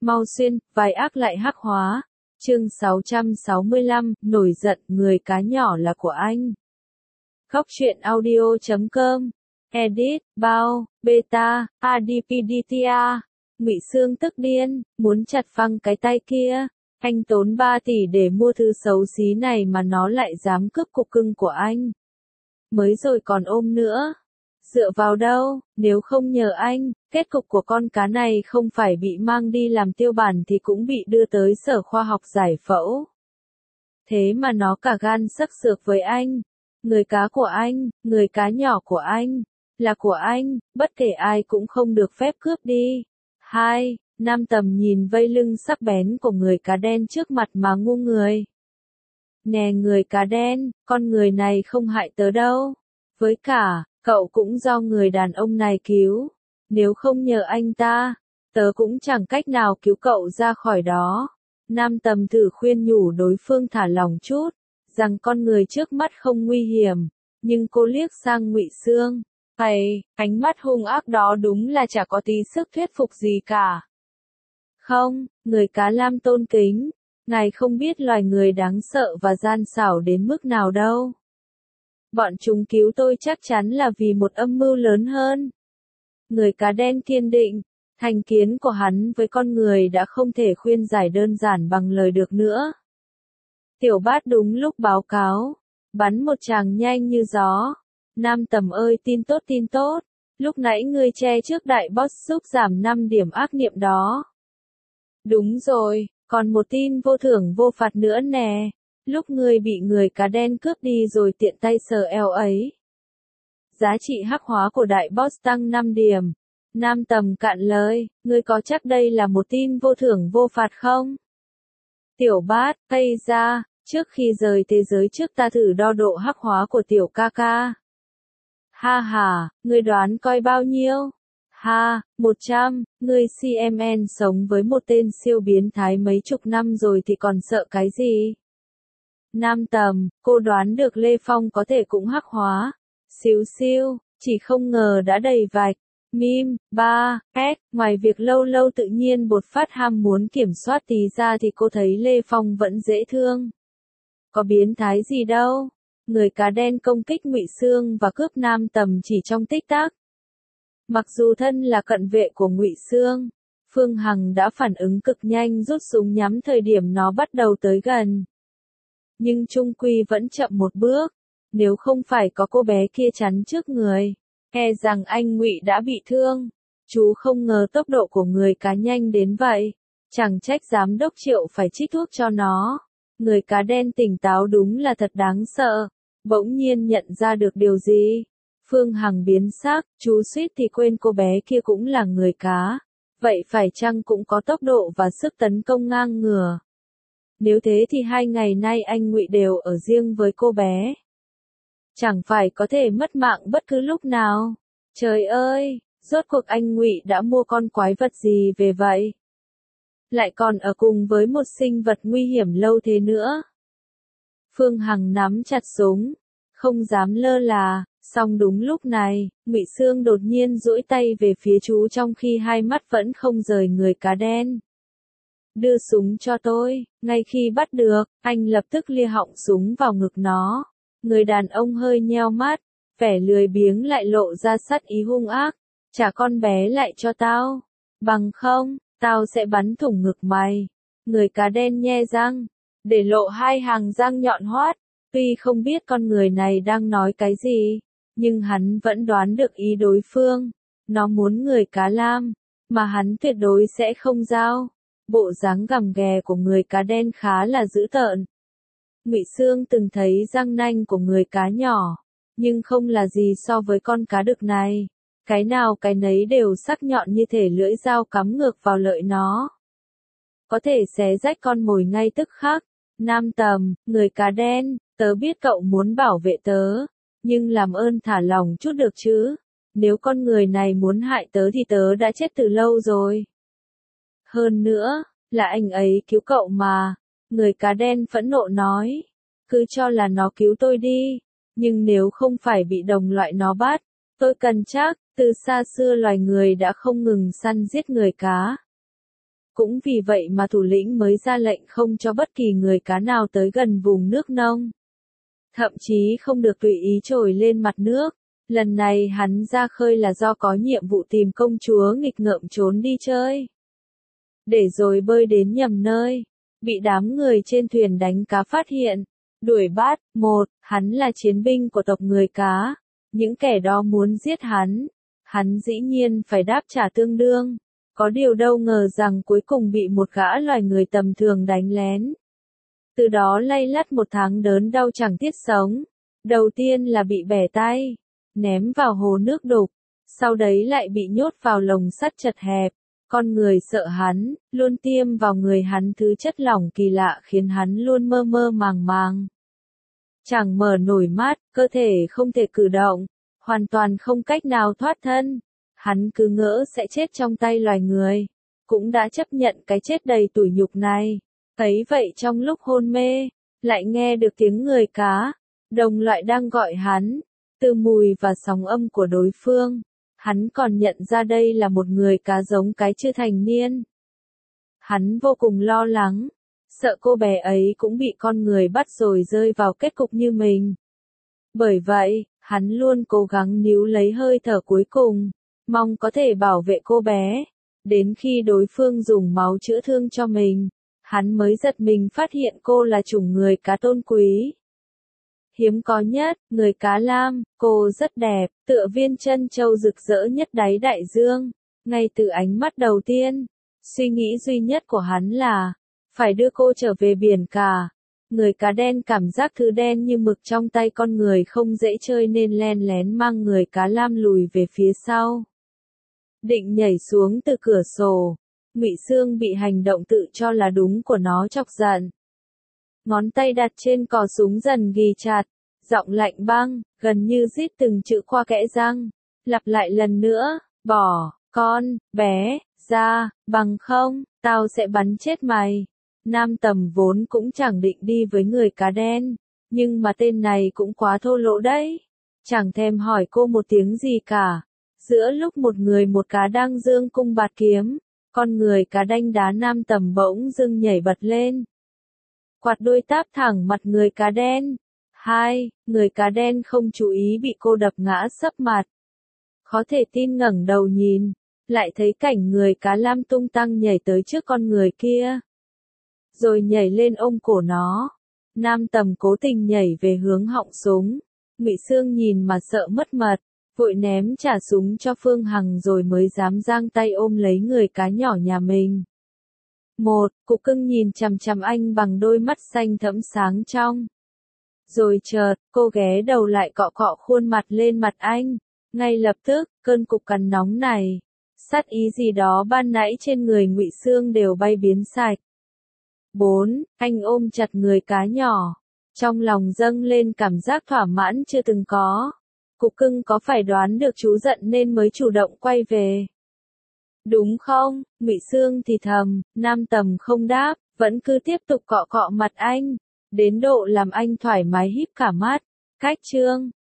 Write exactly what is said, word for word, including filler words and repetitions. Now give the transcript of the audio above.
Mau xuyên, vai ác lại hắc hóa. Chương sáu trăm sáu mươi lăm, nổi giận, người cá nhỏ là của anh. Khóc chuyện audio chấm com. Edit, bao, beta, adpdta. Ngụy Xương tức điên, muốn chặt phăng cái tay kia. Anh tốn ba tỷ để mua thứ xấu xí này mà nó lại dám cướp cục cưng của anh. Mới rồi còn ôm nữa. Dựa vào đâu, nếu không nhờ anh, kết cục của con cá này không phải bị mang đi làm tiêu bản thì cũng bị đưa tới sở khoa học giải phẫu. Thế mà nó cả gan sắc sược với anh. Người cá của anh, người cá nhỏ của anh, là của anh, bất kể ai cũng không được phép cướp đi. Hai, Nam Tầm nhìn vây lưng sắc bén của người cá đen trước mặt mà ngu người. Nè người cá đen, con người này không hại tớ đâu. Với cả, cậu cũng do người đàn ông này cứu. Nếu không nhờ anh ta, tớ cũng chẳng cách nào cứu cậu ra khỏi đó. Nam Tầm thử khuyên nhủ đối phương thả lỏng chút, rằng con người trước mắt không nguy hiểm, nhưng cô liếc sang Ngụy Xương. Hay, ánh mắt hung ác đó đúng là chả có tí sức thuyết phục gì cả. Không, người cá lam tôn kính, ngài không biết loài người đáng sợ và gian xảo đến mức nào đâu. Bọn chúng cứu tôi chắc chắn là vì một âm mưu lớn hơn. Người cá đen kiên định, thành kiến của hắn với con người đã không thể khuyên giải đơn giản bằng lời được nữa. Tiểu Bát đúng lúc báo cáo, bắn một tràng nhanh như gió. Nam Tầm ơi tin tốt tin tốt, lúc nãy ngươi che trước đại boss giúp giảm năm điểm ác niệm đó. Đúng rồi, còn một tin vô thưởng vô phạt nữa nè, lúc ngươi bị người cá đen cướp đi rồi tiện tay sờ eo ấy. Giá trị hắc hóa của đại boss tăng năm điểm. Nam Tầm cạn lời, ngươi có chắc đây là một tin vô thưởng vô phạt không? Tiểu Bát, hay ra, trước khi rời thế giới trước ta thử đo độ hắc hóa của tiểu ca ca. Ha ha, ngươi đoán coi bao nhiêu? Ha, một trăm, ngươi xê em en sống với một tên siêu biến thái mấy chục năm rồi thì còn sợ cái gì? Nam Tầm, cô đoán được Lê Phong có thể cũng hắc hóa. Xíu xiu, chỉ không ngờ đã đầy vạch. Mim, ba, S, ngoài việc lâu lâu tự nhiên bột phát ham muốn kiểm soát tí ra thì cô thấy Lê Phong vẫn dễ thương. Có biến thái gì đâu. Người cá đen công kích Ngụy Xương và cướp Nam Tầm chỉ trong tích tắc. Mặc dù thân là cận vệ của Ngụy Xương, Phương Hằng đã phản ứng cực nhanh rút súng nhắm thời điểm nó bắt đầu tới gần. Nhưng chung quy vẫn chậm một bước, nếu không phải có cô bé kia chắn trước người, e rằng anh Ngụy đã bị thương. Chú không ngờ tốc độ của người cá nhanh đến vậy, chẳng trách giám đốc Triệu phải trích thuốc cho nó. Người cá đen tỉnh táo đúng là thật đáng sợ. Bỗng nhiên nhận ra được điều gì? Phương Hằng biến sắc, chú suýt thì quên cô bé kia cũng là người cá. Vậy phải chăng cũng có tốc độ và sức tấn công ngang ngửa? Nếu thế thì hai ngày nay anh Ngụy đều ở riêng với cô bé. Chẳng phải có thể mất mạng bất cứ lúc nào? Trời ơi, rốt cuộc anh Ngụy đã mua con quái vật gì về vậy? Lại còn ở cùng với một sinh vật nguy hiểm lâu thế nữa. Phương Hằng nắm chặt súng, không dám lơ là, song đúng lúc này, Ngụy Xương đột nhiên duỗi tay về phía chú trong khi hai mắt vẫn không rời người cá đen. Đưa súng cho tôi, ngay khi bắt được, anh lập tức lia họng súng vào ngực nó. Người đàn ông hơi nheo mắt, vẻ lười biếng lại lộ ra sát ý hung ác. Trả con bé lại cho tao, bằng không, tao sẽ bắn thủng ngực mày. Người cá đen nhe răng, để lộ hai hàng răng nhọn hoắt. Tuy không biết con người này đang nói cái gì, nhưng hắn vẫn đoán được ý đối phương. Nó muốn người cá lam, mà hắn tuyệt đối sẽ không giao. Bộ dáng gằm ghè của người cá đen khá là dữ tợn. Ngụy Xương từng thấy răng nanh của người cá nhỏ, nhưng không là gì so với con cá đực này. Cái nào cái nấy đều sắc nhọn như thể lưỡi dao cắm ngược vào lợi nó. Có thể xé rách con mồi ngay tức khắc. Nam Tầm, người cá đen, tớ biết cậu muốn bảo vệ tớ, nhưng làm ơn thả lòng chút được chứ. Nếu con người này muốn hại tớ thì tớ đã chết từ lâu rồi. Hơn nữa, là anh ấy cứu cậu mà. Người cá đen phẫn nộ nói. Cứ cho là nó cứu tôi đi, nhưng nếu không phải bị đồng loại nó bắt, tôi cần chắc, từ xa xưa loài người đã không ngừng săn giết người cá. Cũng vì vậy mà thủ lĩnh mới ra lệnh không cho bất kỳ người cá nào tới gần vùng nước nông. Thậm chí không được tùy ý trồi lên mặt nước. Lần này hắn ra khơi là do có nhiệm vụ tìm công chúa nghịch ngợm trốn đi chơi. Để rồi bơi đến nhầm nơi, bị đám người trên thuyền đánh cá phát hiện, đuổi bắt. Một, hắn là chiến binh của tộc người cá. Những kẻ đó muốn giết hắn. Hắn dĩ nhiên phải đáp trả tương đương. Có điều đâu ngờ rằng cuối cùng bị một gã loài người tầm thường đánh lén. Từ đó lay lắt một tháng đớn đau chẳng tiếc sống. Đầu tiên là bị bẻ tay, ném vào hồ nước đục, sau đấy lại bị nhốt vào lồng sắt chật hẹp. Con người sợ hắn, luôn tiêm vào người hắn thứ chất lỏng kỳ lạ khiến hắn luôn mơ mơ màng màng. Chẳng mở nổi mắt, cơ thể không thể cử động, hoàn toàn không cách nào thoát thân. Hắn cứ ngỡ sẽ chết trong tay loài người, cũng đã chấp nhận cái chết đầy tủi nhục này. Thấy vậy trong lúc hôn mê, lại nghe được tiếng người cá, đồng loại đang gọi hắn, từ mùi và sóng âm của đối phương. Hắn còn nhận ra đây là một người cá giống cái chưa thành niên. Hắn vô cùng lo lắng, sợ cô bé ấy cũng bị con người bắt rồi rơi vào kết cục như mình. Bởi vậy, hắn luôn cố gắng níu lấy hơi thở cuối cùng, mong có thể bảo vệ cô bé. Đến khi đối phương dùng máu chữa thương cho mình, hắn mới giật mình phát hiện cô là chủng người cá tôn quý. Hiếm có nhất, người cá lam, cô rất đẹp, tựa viên trân châu rực rỡ nhất đáy đại dương. Ngay từ ánh mắt đầu tiên, suy nghĩ duy nhất của hắn là, phải đưa cô trở về biển cả. Người cá đen cảm giác thứ đen như mực trong tay con người không dễ chơi nên len lén mang người cá lam lùi về phía sau. Định nhảy xuống từ cửa sổ, Ngụy Xương bị hành động tự cho là đúng của nó chọc giận. Ngón tay đặt trên cò súng dần ghì chặt, giọng lạnh băng, gần như rít từng chữ qua kẽ răng, lặp lại lần nữa, bỏ, con, bé, ra, bằng không, tao sẽ bắn chết mày. Nam Tầm vốn cũng chẳng định đi với người cá đen, nhưng mà tên này cũng quá thô lỗ đấy. Chẳng thèm hỏi cô một tiếng gì cả. Giữa lúc một người một cá đang giương cung bạt kiếm, con người cá đanh đá Nam Tầm bỗng dưng nhảy bật lên. Quạt đuôi táp thẳng mặt người cá đen. Hai, người cá đen không chú ý bị cô đập ngã sấp mặt. Khó thể tin ngẩng đầu nhìn, lại thấy cảnh người cá lam tung tăng nhảy tới trước con người kia. Rồi nhảy lên ôm cổ nó. Nam Tầm cố tình nhảy về hướng họng súng. Ngụy Xương nhìn mà sợ mất mật, vội ném trả súng cho Phương Hằng rồi mới dám giang tay ôm lấy người cá nhỏ nhà mình. Một, Cục Cưng nhìn chằm chằm anh bằng đôi mắt xanh thẫm sáng trong. Rồi chợt, cô ghé đầu lại cọ cọ khuôn mặt lên mặt anh. Ngay lập tức, cơn cục cắn nóng này, sát ý gì đó ban nãy trên người Ngụy Xương đều bay biến sạch. Bốn, Anh ôm chặt người cá nhỏ, trong lòng dâng lên cảm giác thỏa mãn chưa từng có. Cục Cưng có phải đoán được chú giận nên mới chủ động quay về? Đúng không? Ngụy Xương thì thầm. Nam Tầm không đáp, vẫn cứ tiếp tục cọ cọ mặt anh, đến độ làm anh thoải mái híp cả mắt. Cách chương